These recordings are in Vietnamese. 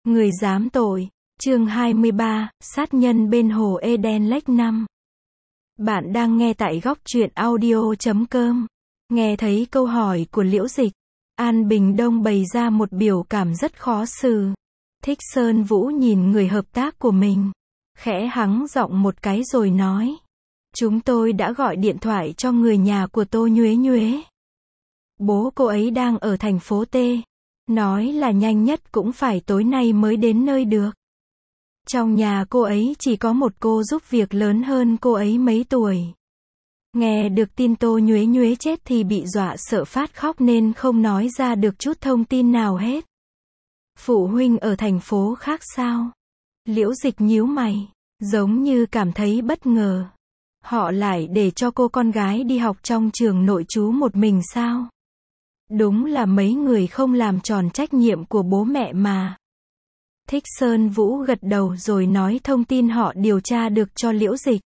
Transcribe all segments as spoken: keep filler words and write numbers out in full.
Người dám tội. Chương hai mươi ba, sát nhân bên hồ Eden Lake năm. Bạn đang nghe tại góc truyện audio chấm com. Nghe thấy câu hỏi của Liễu Dịch, An Bình Đông bày ra một biểu cảm rất khó xử. Thích Sơn Vũ nhìn người hợp tác của mình, khẽ hắng giọng một cái rồi nói: Chúng tôi đã gọi điện thoại cho người nhà của Tô Nhuế Nhuế. Bố cô ấy đang ở thành phố T. Nói là nhanh nhất cũng phải tối nay mới đến nơi được. Trong nhà cô ấy chỉ có một cô giúp việc lớn hơn cô ấy mấy tuổi. Nghe được tin Tô Nhuế Nhuế chết thì bị dọa sợ phát khóc nên không nói ra được chút thông tin nào hết. Phụ huynh ở thành phố khác sao? Liễu Dịch nhíu mày, giống như cảm thấy bất ngờ. Họ lại để cho cô con gái đi học trong trường nội trú một mình sao? Đúng là mấy người không làm tròn trách nhiệm của bố mẹ mà. Thích Sơn Vũ gật đầu rồi nói thông tin họ điều tra được cho Liễu Dịch.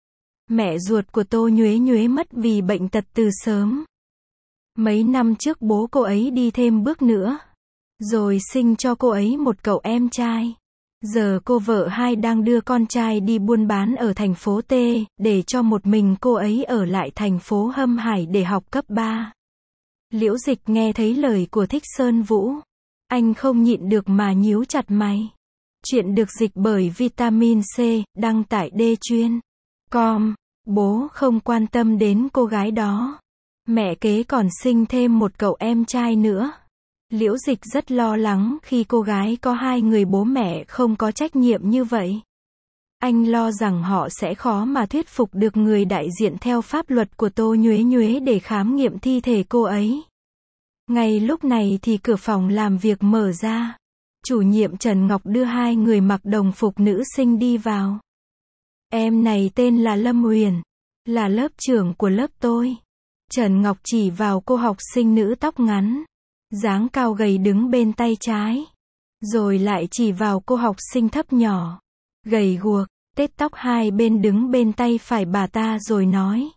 Mẹ ruột của Tô Nhuế Nhuế mất vì bệnh tật từ sớm. Mấy năm trước bố cô ấy đi thêm bước nữa, rồi sinh cho cô ấy một cậu em trai. Giờ cô vợ hai đang đưa con trai đi buôn bán ở thành phố T, để cho một mình cô ấy ở lại thành phố Hâm Hải để học cấp ba. Liễu Dịch nghe thấy lời của Thích Sơn Vũ, anh không nhịn được mà nhíu chặt mày. Chuyện được dịch bởi Vitamin C, đăng tải D chuyên com. Bố không quan tâm đến cô gái đó. Mẹ kế còn sinh thêm một cậu em trai nữa. Liễu Dịch rất lo lắng khi cô gái có hai người bố mẹ không có trách nhiệm như vậy. Anh lo rằng họ sẽ khó mà thuyết phục được người đại diện theo pháp luật của Tô Nhuế Nhuế để khám nghiệm thi thể cô ấy. Ngay lúc này thì cửa phòng làm việc mở ra. Chủ nhiệm Trần Ngọc đưa hai người mặc đồng phục nữ sinh đi vào. Em này tên là Lâm Huyền, là lớp trưởng của lớp tôi. Trần Ngọc chỉ vào cô học sinh nữ tóc ngắn, dáng cao gầy đứng bên tay trái. Rồi lại chỉ vào cô học sinh thấp nhỏ, gầy guộc, tết tóc hai bên đứng bên tay phải bà ta rồi nói: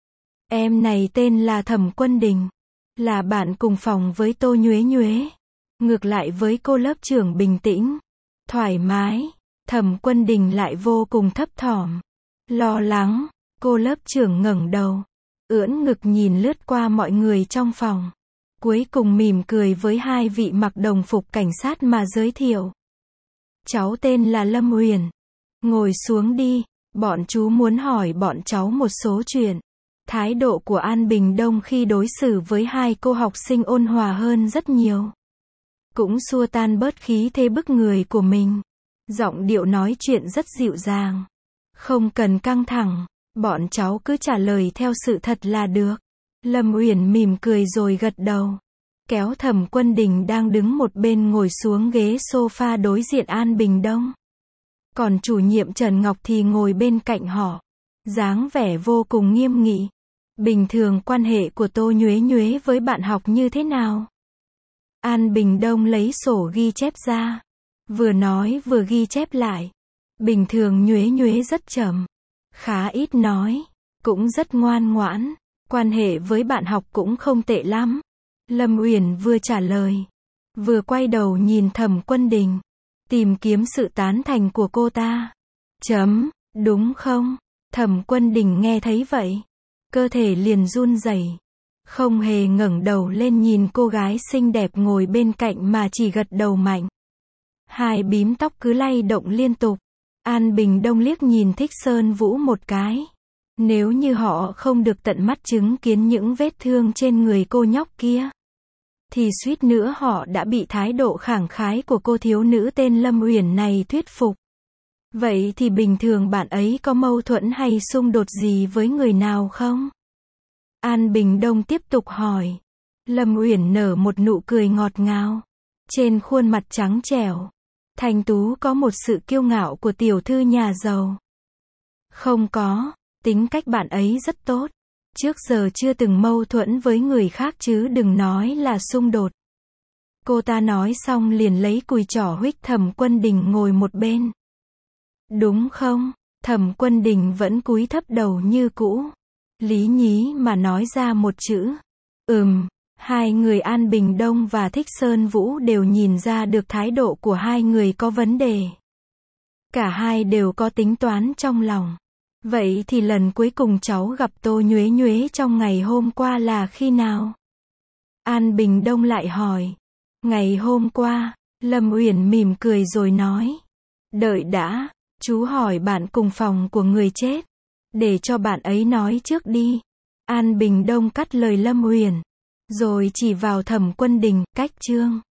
Em này tên là Thẩm Quân Đình, là bạn cùng phòng với Tô Nhuế Nhuế. Ngược lại với cô lớp trưởng bình tĩnh, thoải mái, Thẩm Quân Đình lại vô cùng thấp thỏm, lo lắng. Cô lớp trưởng ngẩng đầu, ưỡn ngực nhìn lướt qua mọi người trong phòng. Cuối cùng mỉm cười với hai vị mặc đồng phục cảnh sát mà giới thiệu: Cháu tên là Lâm Huyền. Ngồi xuống đi, bọn chú muốn hỏi bọn cháu một số chuyện. Thái độ của An Bình Đông khi đối xử với hai cô học sinh ôn hòa hơn rất nhiều. Cũng xua tan bớt khí thế bức người của mình. Giọng điệu nói chuyện rất dịu dàng. Không cần căng thẳng, bọn cháu cứ trả lời theo sự thật là được. Lâm Uyển mỉm cười rồi gật đầu. Kéo Thẩm Quân Đình đang đứng một bên ngồi xuống ghế sofa đối diện An Bình Đông. Còn chủ nhiệm Trần Ngọc thì ngồi bên cạnh họ, dáng vẻ vô cùng nghiêm nghị. Bình thường quan hệ của Tô Nhuế Nhuế với bạn học như thế nào? An Bình Đông lấy sổ ghi chép ra, vừa nói vừa ghi chép lại. Bình thường Nhuế Nhuế rất chậm, khá ít nói, cũng rất ngoan ngoãn, quan hệ với bạn học cũng không tệ lắm. Lâm Uyển vừa trả lời, vừa quay đầu nhìn Thẩm Quân Đình, tìm kiếm sự tán thành của cô ta. Chấm, đúng không? Thẩm Quân Đình nghe thấy vậy, cơ thể liền run rẩy, không hề ngẩng đầu lên nhìn cô gái xinh đẹp ngồi bên cạnh mà chỉ gật đầu mạnh. Hai bím tóc cứ lay động liên tục. An Bình Đông liếc nhìn Thích Sơn Vũ một cái. Nếu như họ không được tận mắt chứng kiến những vết thương trên người cô nhóc kia, thì suýt nữa họ đã bị thái độ khẳng khái của cô thiếu nữ tên Lâm Uyển này thuyết phục. Vậy thì bình thường bạn ấy có mâu thuẫn hay xung đột gì với người nào không? An Bình Đông tiếp tục hỏi. Lâm Uyển nở một nụ cười ngọt ngào. Trên khuôn mặt trắng trẻo, thanh tú có một sự kiêu ngạo của tiểu thư nhà giàu. Không có, tính cách bạn ấy rất tốt. Trước giờ chưa từng mâu thuẫn với người khác chứ đừng nói là xung đột. Cô ta nói xong liền lấy cùi trỏ huých Thẩm Quân Đình ngồi một bên. Đúng không? Thẩm Quân Đình vẫn cúi thấp đầu như cũ, lý nhí mà nói ra một chữ. Ừm, Hai người An Bình Đông và Thích Sơn Vũ đều nhìn ra được thái độ của hai người có vấn đề. Cả hai đều có tính toán trong lòng. Vậy thì lần cuối cùng cháu gặp Tô Nhuế Nhuế trong ngày hôm qua là khi nào? An Bình Đông lại hỏi. Ngày hôm qua, Lâm Uyển mỉm cười rồi nói. Đợi đã, chú hỏi bạn cùng phòng của người chết. Để cho bạn ấy nói trước đi. An Bình Đông cắt lời Lâm Uyển. Rồi chỉ vào Thẩm Quân Đình, cách Trương